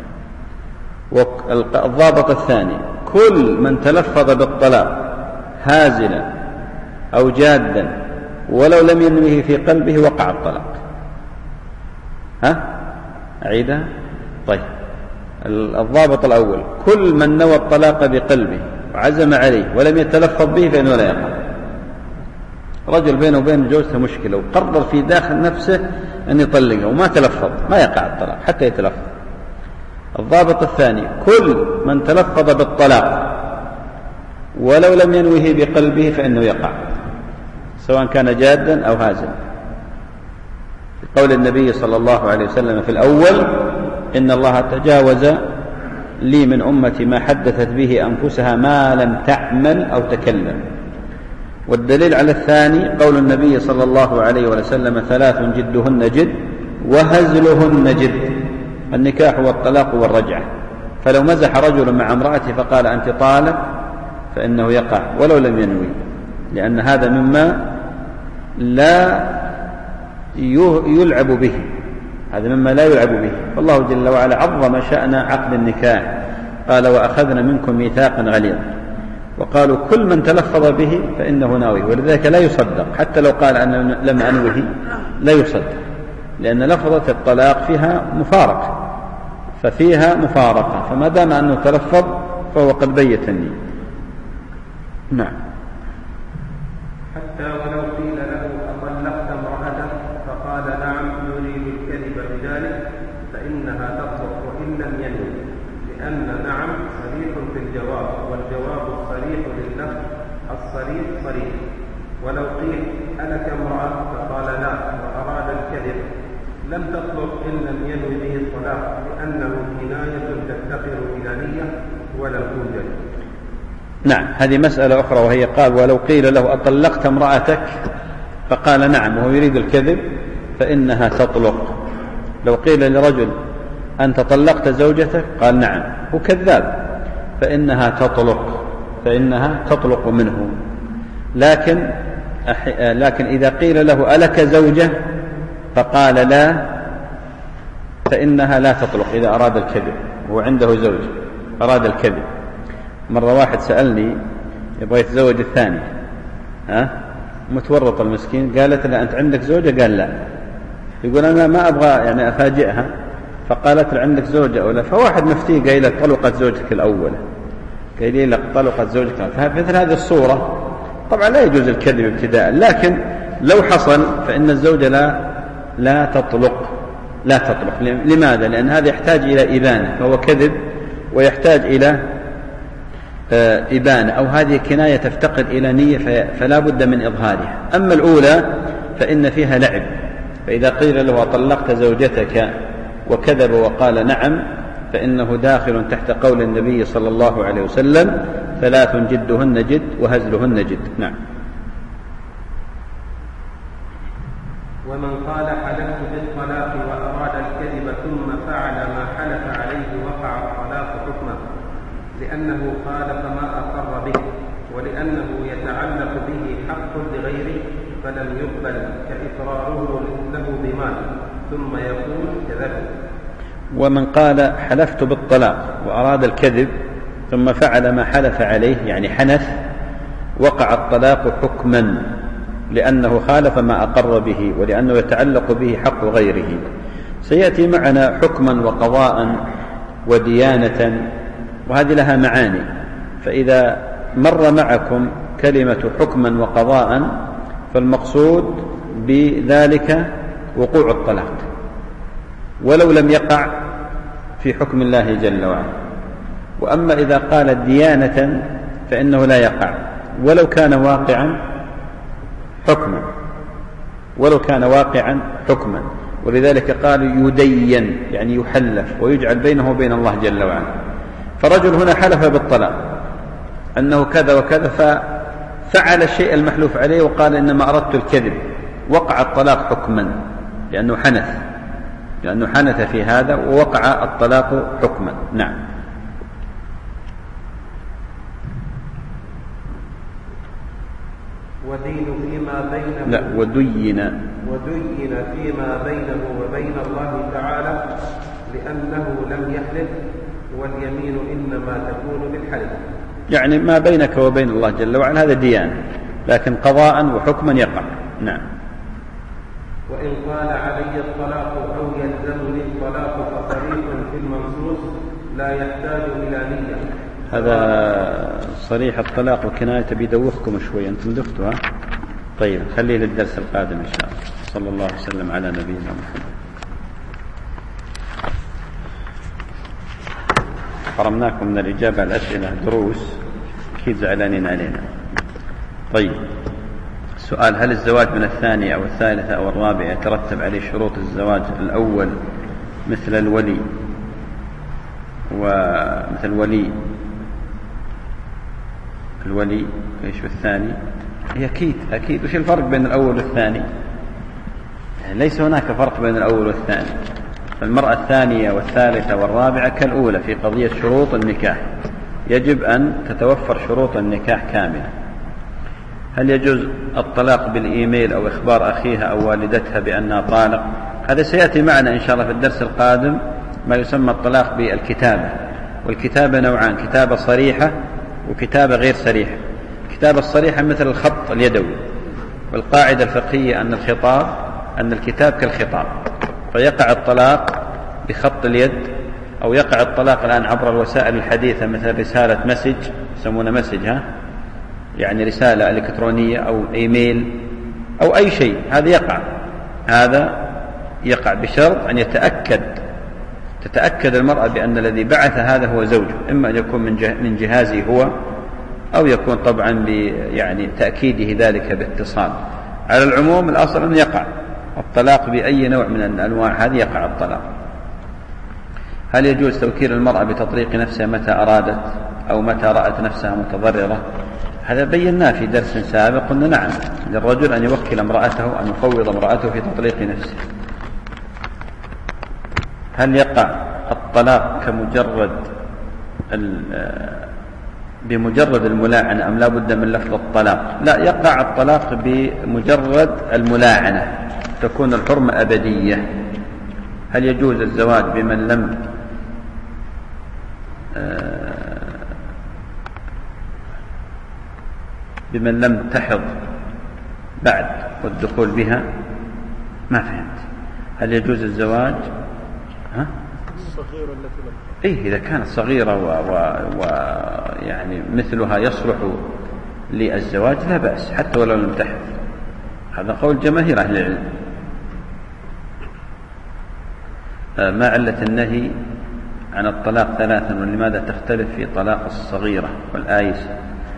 والضابط الثاني: كل من تلفظ بالطلاق هازلا أو جادا ولو لم ينويه في قلبه وقع الطلاق. ها؟ أعيدها؟ طيب. الضابط الأول: كل من نوى الطلاق بقلبه وعزم عليه ولم يتلفظ به فإنه لا يقع. رجل بينه وبين زوجته مشكلة وقرر في داخل نفسه أن يطلقها وما تلفظ، ما يقع الطلاق حتى يتلفظ. الضابط الثاني: كل من تلفظ بالطلاق ولو لم ينوه بقلبه فإنه يقع، سواء كان جادا أو هازلا. قول النبي صلى الله عليه وسلم في الأول: إن الله تجاوز لي من أمتي ما حدثت به أنفسها ما لم تعمل أو تكلم. والدليل على الثاني قول النبي صلى الله عليه وسلم: ثلاث جدهن جد وهزلهن جد، النكاح والطلاق والرجعة. فلو مزح رجل مع امرأته فقال أنت طالق فإنه يقع ولو لم ينوي، لأن هذا مما لا يلعب به، هذا مما لا يلعب به. فالله جل وعلا عظم شأن عقد النكاح، قال: وأخذنا منكم ميثاقا غليظا. وقالوا كل من تلفظ به فإنه ناوي، ولذلك لا يصدق حتى لو قال أن لم أنوه لا يصدق، لأن لفظة الطلاق فيها مفارقة، ففيها مفارقة، فما دام أنه تلفظ فهو قد بيت النية. نعم. حتى ولو قيل له أطلقت امرأتك فقال نعم يريد الكذب بذلك فإنها تطلق وإن لم ينوي، لأن نعم صريح في الجواب، والجواب الصريح لللفظ الصريح صريح. ولو قيل ألك امرأة فقال لا وأراد الكذب لم تطلق إن لم ينوي به الطلاق، لأنه كناية تفتقر إلى نية ولم توجد. نعم. هذه مسألة أخرى، وهي قال: ولو قيل له أطلقت امرأتك فقال نعم وهو يريد الكذب فإنها تطلق. لو قيل لرجل أنت طلقت زوجتك قال نعم هو كذاب فإنها تطلق، فإنها تطلق منه. لكن لكن إذا قيل له ألك زوجة فقال لا فإنها لا تطلق إذا أراد الكذب، هو عنده زوج أراد الكذب. مرة واحد سألني يبغى يتزوج الثاني، ها متورط المسكين، قالت له أنت عندك زوجة؟ قال لا. يقول أنا ما أبغى يعني أفاجئها، فقالت له عندك زوجة أو لا؟ فواحد مفتيه قال له طلقت زوجك الأولى، قال لي لك طلقت زوجك. فمثل هذه الصورة طبعا لا يجوز الكذب ابتداء، لكن لو حصل فإن الزوجة لا لا تطلق لا تطلق. لماذا؟ لأن هذا يحتاج إلى إبانة، فهو كذب ويحتاج إلى إبانة، أو هذه كناية تفتقر إلى نية فلا بد من إظهارها. أما الأولى فإن فيها لعب، فإذا قيل له طلقت زوجتك وكذب وقال نعم فإنه داخل تحت قول النبي صلى الله عليه وسلم: ثلاث جدهن جد وهزلهن جد. نعم. ومن قال حلفت بالطلاق وأراد الكذب ثم فعل ما حلف عليه وقع الطلاق حكمه، لأنه خالف ما أقر به، ولأنه يتعلق به حق لغيره فلم يقبل، كإقراره له بمال ثم يقول كذبت. ومن قال حلفت بالطلاق وأراد الكذب ثم فعل ما حلف عليه، يعني حنث وقع الطلاق حكما لأنه خالف ما أقر به ولأنه يتعلق به حق غيره. سيأتي معنا حكما وقضاء وديانة، وهذه لها معاني. فإذا مر معكم كلمة حكما وقضاء فالمقصود بذلك وقوع الطلاق ولو لم يقع في حكم الله جل وعلا. وأما إذا قال ديانة فإنه لا يقع ولو كان واقعا حكما ولو كان واقعا حكما ولذلك قال يدين يعني يحلف ويجعل بينه وبين الله جل وعلا. فرجل هنا حلف بالطلاق أنه كذا وكذا ففعل الشيء المحلوف عليه وقال إنما أردت الكذب، وقع الطلاق حكما لأنه حنث لأنه حنث في هذا ووقع الطلاق حكما. نعم. ودين فيما بينه لا ودين ودين فيما بينه وبين الله تعالى لأنه لم يحلف، واليمين إنما تكون بالحلف. يعني ما بينك وبين الله جل وعلا هذا ديانة، لكن قضاء وحكما يقع. نعم. وإن قال علي الطلاق أو يلزمني الطلاق فصريح في المنصوص لا يحتاج إلى نية. هذا صريح الطلاق وكناية بيدوخكم شوي، أنتم دفتوا. طيب خليه للدرس القادم إن شاء الله. صلى الله وسلم على نبينا محمد. حرمناكم من الإجابة على الأسئلة دروس، أكيد زعلانين علينا. طيب سؤال: هل الزواج من الثانية أو الثالثة أو الرابعة يترتب عليه شروط الزواج الأول مثل الولي ومثل ولي الولي إيش والثاني؟ هي أكيد أكيد. وش الفرق بين الأول والثاني؟ يعني ليس هناك فرق بين الأول والثاني. فالمرأة الثانية والثالثة والرابعة كالأولى في قضية شروط النكاح، يجب أن تتوفر شروط النكاح كاملة. هل يجوز الطلاق بالإيميل أو إخبار أخيها أو والدتها بأنها طالق؟ هذا سيأتي معنا إن شاء الله في الدرس القادم، ما يسمى الطلاق بالكتابة. والكتابة نوعان: كتابة صريحة وكتابة غير صريحة. الكتابة الصريحة مثل الخط اليدوي، والقاعدة الفقهية أن الخطاب أن الكتاب كالخطاب، فيقع الطلاق بخط اليد، أو يقع الطلاق الآن عبر الوسائل الحديثة مثل رسالة مسج، يسمونه مسج، ها يعني رسالة إلكترونية أو إيميل أو أي شيء، هذا يقع هذا يقع بشرط أن يتأكد تتأكد المرأة بأن الذي بعث هذا هو زوجه، إما أن يكون من جهازه هو أو يكون طبعا يعني تأكيده ذلك باتصال. على العموم الأصل أن يقع الطلاق بأي نوع من الأنواع، هذه يقع الطلاق. هل يجوز توكيل المرأة بتطليق نفسها متى أرادت أو متى رأت نفسها متضررة؟ هذا بيناه في درس سابق، قلنا نعم للرجل أن يوكل امرأته، أن يفوض امرأته في تطليق نفسه. هل يقع الطلاق كمجرد بمجرد الملاعنة أم لا بد من لفظ الطلاق؟ لا، يقع الطلاق بمجرد الملاعنة، تكون الحرمة أبدية. هل يجوز الزواج بمن لم بمن لم تحض بعد والدخول بها؟ ما فهمت. هل يجوز الزواج ها؟ الصغيرة التي لم إيه إذا كانت صغيرة ويعني مثلها يصلح للزواج لا بأس حتى ولو لم تحض. هذا قول جماهير أهل العلم. ما علة النهي عن الطلاق ثلاثا، ولماذا تختلف في طلاق الصغيرة والآيسة؟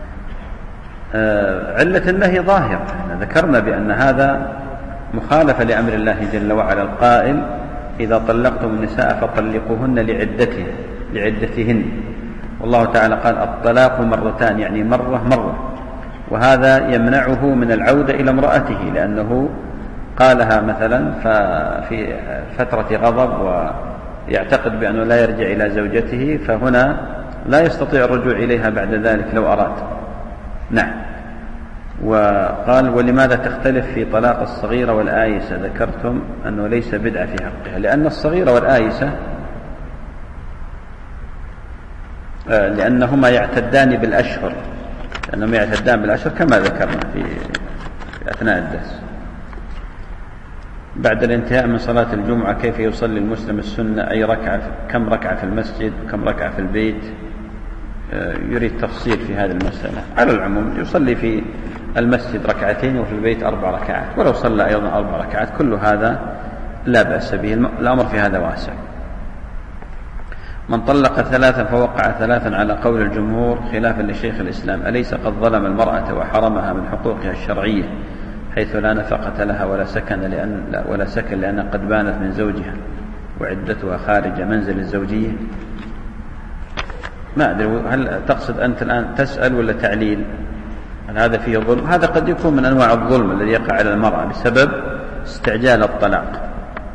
علة النهي ظاهرة، ذكرنا بأن هذا مخالفة لأمر الله جل وعلا القائل: إذا طلقتم النساء فطلقوهن لعدتهن لعدتهن والله تعالى قال: الطلاق مرتان، يعني مرة مرة، وهذا يمنعه من العودة إلى امرأته، لأنه قالها مثلا في فترة غضب ويعتقد بأنه لا يرجع إلى زوجته، فهنا لا يستطيع الرجوع إليها بعد ذلك لو أراد. نعم. وقال: ولماذا تختلف في طلاق الصغيرة والآيسة؟ ذكرتم أنه ليس بدعة في حقها، لأن الصغيرة والآيسة لأنهما يعتدان بالأشهر، لأنهم يعتدان بالعشر كما ذكرنا في أثناء الدرس. بعد الانتهاء من صلاة الجمعة كيف يصلي المسلم السنة؟ أي ركعة، كم ركعة في المسجد وكم ركعة في البيت؟ يريد تفصيل في هذه المسألة. على العموم يصلي في المسجد ركعتين وفي البيت أربع ركعات، ولو صلى أيضا أربع ركعات كل هذا لا بأس به، الأمر في هذا واسع. من طلق ثلاثا فوقع ثلاثا على قول الجمهور خلافا لشيخ الإسلام، أليس قد ظلم المرأة وحرمها من حقوقها الشرعية حيث لا نفقة لها ولا سكن لأن ولا سكن لأن قد بانت من زوجها وعدتها خارج منزل الزوجية؟ ما أدري، هل تقصد أنت الآن تسأل ولا تعليل؟ هل هذا فيه ظلم؟ هذا قد يكون من أنواع الظلم الذي يقع على المرأة بسبب استعجال الطلاق.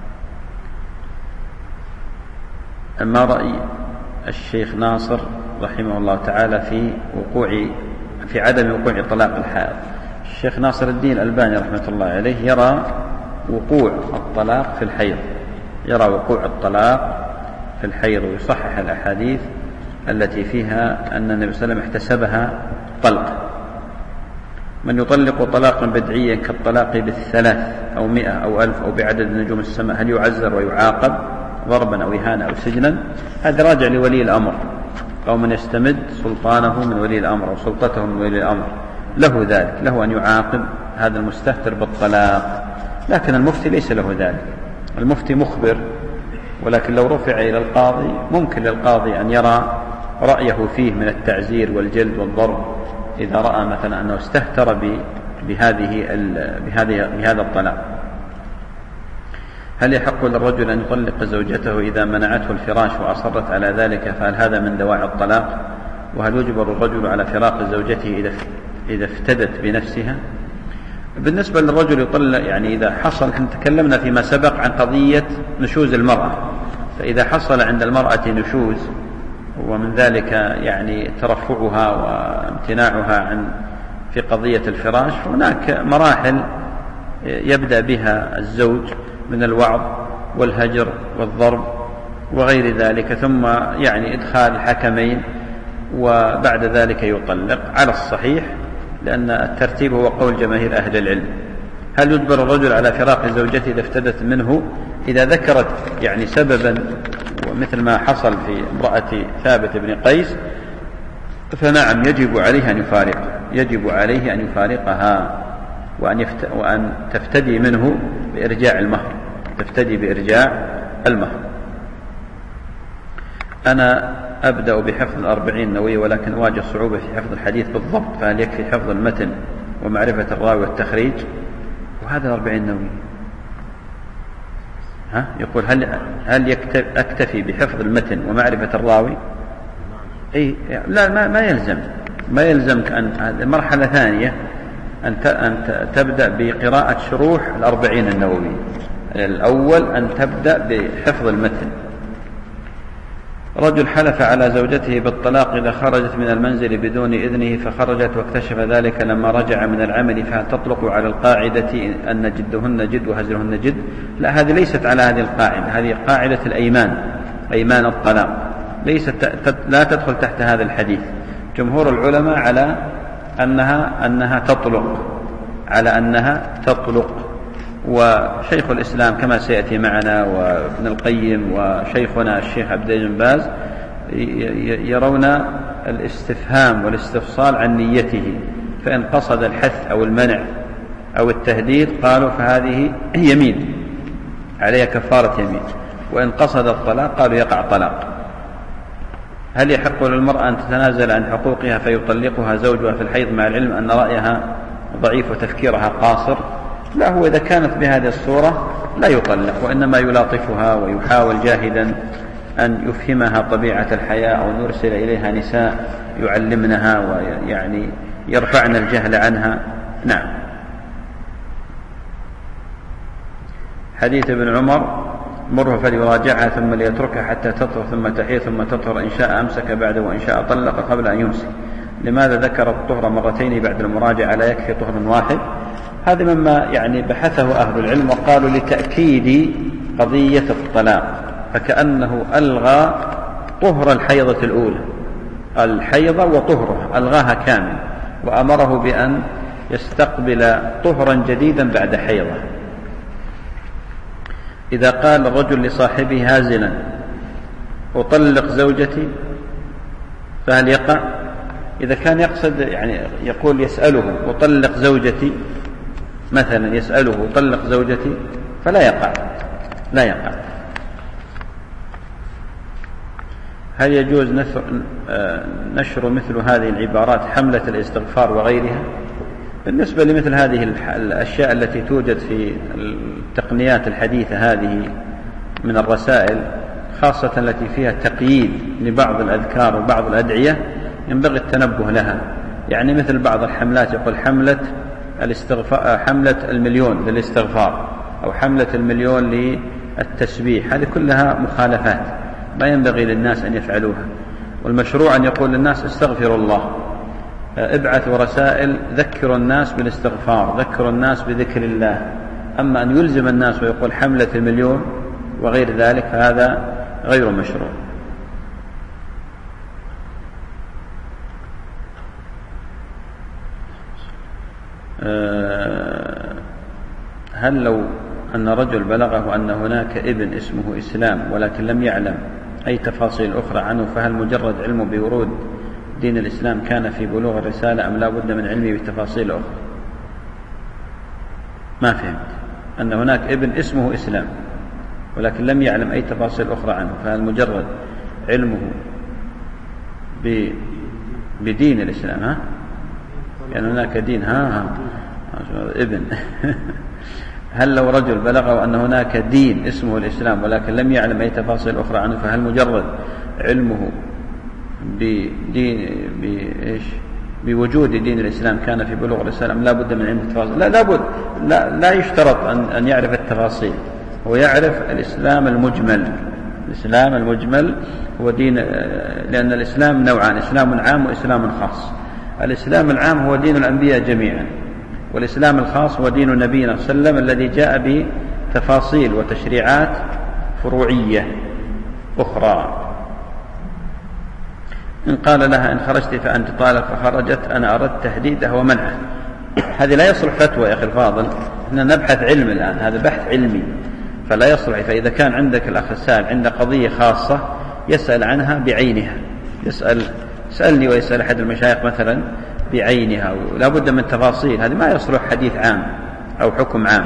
أما رأي الشيخ ناصر رحمه الله تعالى في وقوع في عدم وقوع طلاق الحائض، الشيخ ناصر الدين الألباني رحمة الله عليه يرى وقوع الطلاق في الحيض، يرى وقوع الطلاق في الحيض، ويصحح الأحاديث التي فيها أن النبي صلى الله عليه وسلم احتسبها طلق. من يطلق طلاقا بدعيا كالطلاق بالثلاث أو مئة أو ألف أو بعدد نجوم السماء هل يعزر ويعاقب ضربا أو إهانة أو سجنا؟ هذا راجع لولي الأمر، أو من يستمد سلطانه من ولي الأمر أو سلطته من ولي الأمر، له ذلك، له أن يعاقب هذا المستهتر بالطلاق، لكن المفتي ليس له ذلك. المفتي مخبر، ولكن لو رفع إلى القاضي ممكن للقاضي أن يرى رأيه فيه من التعزير والجلد والضرب إذا رأى مثلا أنه استهتر بهذه بهذه بهذا الطلاق. هل يحق للرجل أن يطلق زوجته إذا منعته الفراش وأصرت على ذلك؟ فهل هذا من دواعي الطلاق؟ وهل يجبر الرجل على فراق زوجته إذا إذا افتدت بنفسها؟ بالنسبة للرجل يطلق، يعني إذا حصل، احنا تكلمنا فيما سبق عن قضية نشوز المرأة، فإذا حصل عند المرأة نشوز ومن ذلك يعني ترفعها وامتناعها عن في قضية الفراش، هناك مراحل يبدأ بها الزوج من الوعظ والهجر والضرب وغير ذلك، ثم يعني إدخال الحكمين وبعد ذلك يطلق على الصحيح، لأن الترتيب هو قول جماهير أهل العلم. هل يجبر الرجل على فراق زوجته إذا افتدت منه؟ إذا ذكرت يعني سببا ومثل ما حصل في امرأة ثابت بن قيس فنعم يجب عليه أن يفارق يجب عليه أن يفارقها وأن, يفت... وأن تفتدي منه بإرجاع المهر تفتدي بإرجاع المهر. أنا أبدأ بحفظ الأربعين النووية ولكن أواجه صعوبة في حفظ الحديث بالضبط، فهل يكفي حفظ المتن ومعرفة الراوي والتخريج؟ وهذا الأربعين النووية ها يقول هل هل أكتفي بحفظ المتن ومعرفة الراوي؟ أي لا، ما, ما يلزم ما يلزمك أن مرحلة ثانية أن أن تبدأ بقراءة شروح الأربعين النووي. الأول أن تبدأ بحفظ المتن. رجل حلف على زوجته بالطلاق إذا خرجت من المنزل بدون إذنه فخرجت واكتشف ذلك لما رجع من العمل، فهل تطلق على القاعدة أن جدهن جد وهزرهن جد؟ لا، هذه ليست على هذه القاعدة، هذه قاعدة الأيمان، أيمان الطلاق، ليست لا تدخل تحت هذا الحديث. جمهور العلماء على أنها أنها تطلق على أنها تطلق وشيخ الإسلام كما سيأتي معنا وابن القيم وشيخنا الشيخ عبد العزيز بن باز يرون الاستفهام والاستفصال عن نيته، فإن قصد الحث أو المنع أو التهديد قالوا فهذه يمين عليها كفارة يمين، وإن قصد الطلاق قالوا يقع طلاق. هل يحق للمرأة أن تتنازل عن حقوقها فيطلقها زوجها في الحيض مع العلم أن رأيها ضعيف وتفكيرها قاصر؟ لا، هو إذا كانت بهذه الصورة لا يطلق، وإنما يلاطفها ويحاول جاهدا أن يفهمها طبيعة الحياة أو يرسل إليها نساء يعلمنها ويعني يرفعن الجهل عنها. نعم. حديث ابن عمر مره فليراجعها ثم ليتركها حتى تطهر ثم تحيض ثم تطهر، إن شاء أمسك بعده وإن شاء طلق قبل أن يمسك. لماذا ذكر الطهر مرتين بعد المراجعة لا يكفي طهر واحد؟ هذا مما يعني بحثه أهل العلم وقالوا لتأكيد قضية الطلاق، فكأنه ألغى طهر الحيضة الأولى، الحيضة وطهرها ألغاها كامل، وأمره بأن يستقبل طهرا جديدا بعد حيضة. إذا قال الرجل لصاحبه هازلا أطلق زوجتي فهل يقع؟ إذا كان يقصد يعني يقول يسأله أطلق زوجتي مثلا، يسأله أطلق زوجتي فلا يقع، لا يقع. هل يجوز نشر مثل هذه العبارات حملة الاستغفار وغيرها؟ بالنسبة لمثل هذه الأشياء التي توجد في التقنيات الحديثة هذه من الرسائل، خاصة التي فيها تقييد لبعض الأذكار وبعض الأدعية، ينبغي التنبه لها. يعني مثل بعض الحملات يقول حملة الاستغفار، حملة المليون للاستغفار، أو حملة المليون للتسبيح، هذه كلها مخالفات ما ينبغي للناس أن يفعلوها. والمشروع أن يقول للناس استغفروا الله، ابعثوا رسائل ذكروا الناس بالاستغفار، ذكروا الناس بذكر الله. أما أن يلزم الناس ويقول حملة المليون وغير ذلك فهذا غير مشروع. هل لو أن رجل بلغه أن هناك ابن اسمه إسلام ولكن لم يعلم أي تفاصيل أخرى عنه، فهل مجرد علمه بورود دين الإسلام كان في بلوغ الرسالة أم لا بد من علمه بالتفاصيل أخرى؟ ما فهمت. أن هناك ابن اسمه إسلام ولكن لم يعلم أي تفاصيل أخرى عنه، فهل مجرد علمه بدين الإسلام؟ ها؟ يعني هناك دين ها ها ابن هل لو رجل بلغه أن هناك دين اسمه الإسلام ولكن لم يعلم أي تفاصيل أخرى عنه، فهل مجرد علمه بدين بإيش بوجود دين الإسلام كان في بلوغ الرسالة لا بد من علم التفاصيل؟ لا لابد، لا, لا يشترط أن, أن يعرف التفاصيل، هو يعرف الإسلام المجمل. الإسلام المجمل هو دين، لأن الإسلام نوعان، إسلام عام وإسلام خاص. الإسلام العام هو دين الأنبياء جميعا، والإسلام الخاص هو دين نبينا صلى الله عليه وسلم الذي جاء بتفاصيل وتشريعات فروعية أخرى. إن قال لها إن خرجت فأنت طالق فخرجت، أنا أردت تهديدها ومنعه، هذه لا يصلح فتوى يا أخي الفاضل، إحنا نبحث علم الآن، هذا بحث علمي فلا يصلح. فإذا كان عندك الأخ السائل عند قضية خاصة يسأل عنها بعينها، يسأل سألني ويسأل أحد المشايخ مثلا بعينها ولا بد من تفاصيل، هذا ما يصلح حديث عام أو حكم عام.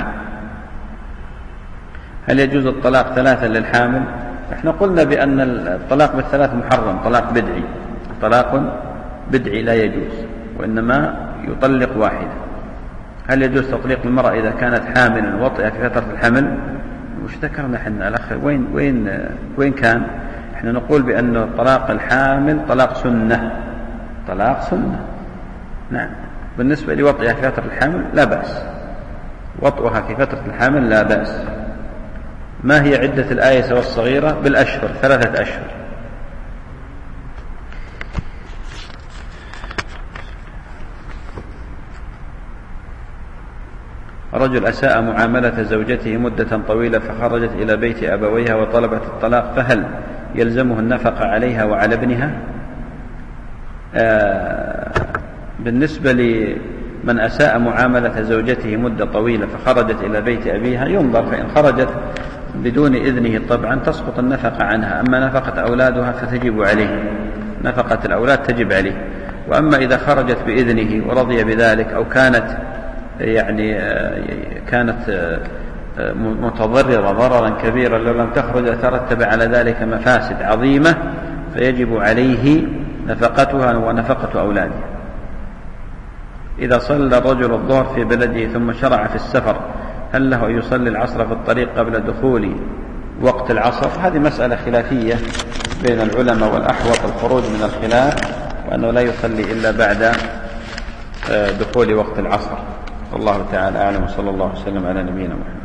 هل يجوز الطلاق ثلاثا للحامل؟ احنا قلنا بأن الطلاق بالثلاث محرم، طلاق بدعي، طلاق بدعي لا يجوز، وإنما يطلق واحدة. هل يجوز تطليق المرأة إذا كانت حاملا وطئة في فترة الحمل؟ وش ذكرنا احنا الأخ وين وين وين كان؟ احنا نقول بأن طلاق الحامل طلاق سنة، طلاق سنة. نعم. بالنسبة لوطئها في فترة الحمل لا بأس، وطئها في فترة الحمل لا بأس. ما هي عدة الآيسة والصغيرة؟ بالأشهر، ثلاثة أشهر. رجل أساء معاملة زوجته مدة طويلة فخرجت إلى بيت أبويها وطلبت الطلاق، فهل يلزمه النفقة عليها وعلى ابنها؟ آه بالنسبة لمن أساء معاملة زوجته مدة طويلة فخرجت إلى بيت أبيها ينظر، فإن خرجت بدون إذنه طبعا تسقط النفقة عنها، أما نفقة أولادها فتجب عليه، نفقة الأولاد تجب عليه. وأما إذا خرجت بإذنه ورضي بذلك أو كانت يعني كانت متضررة ضررا كبيرا لو لم تخرج ترتب على ذلك مفاسد عظيمة، فيجب عليه نفقتها ونفقة أولاده. إذا صلى الرجل الظهر في بلده ثم شرع في السفر، هل له أن يصلي العصر في الطريق قبل دخول وقت العصر؟ هذه مسألة خلافية بين العلماء، والأحوط الخروج من الخلاف وأنه لا يصلي إلا بعد دخول وقت العصر. والله تعالى أعلم، وصلى الله وسلم على نبينا محمد.